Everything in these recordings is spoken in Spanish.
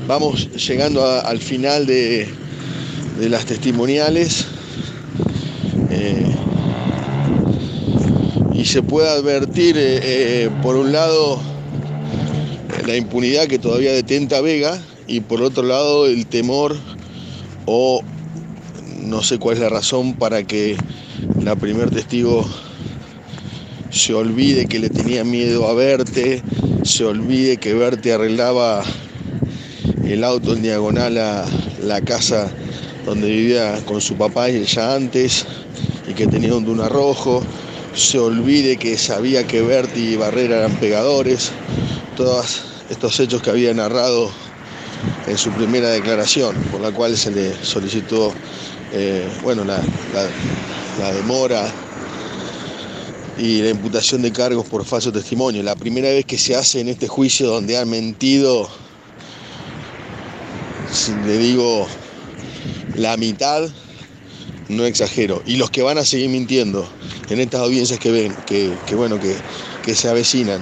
Vamos llegando al final de las testimoniales y se puede advertir, por un lado, la impunidad que todavía detenta Vega y por otro lado el temor, o no sé cuál es la razón para que la primer testigo se olvide que le tenía miedo a Berthe, se olvide que Berthe arreglaba el auto en diagonal a la casa donde vivía con su papá y ella antes, y que tenía un Duna rojo, se olvide que sabía que Berthe y Barrera eran pegadores, todos estos hechos que había narrado en su primera declaración, por la cual se le solicitó la demora y la imputación de cargos por falso testimonio. La primera vez que se hace en este juicio donde han mentido, si le digo la mitad, no exagero, y los que van a seguir mintiendo en estas audiencias que ven, que se avecinan.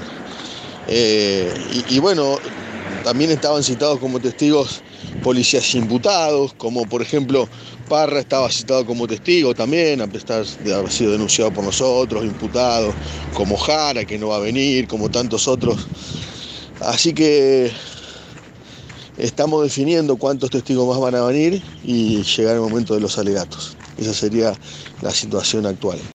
También estaban citados como testigos policías imputados, como por ejemplo Parra estaba citado como testigo también, a pesar de haber sido denunciado por nosotros, imputado, como Jara, que no va a venir, como tantos otros. Así que estamos definiendo cuántos testigos más van a venir y llegar el momento de los alegatos. Esa sería la situación actual.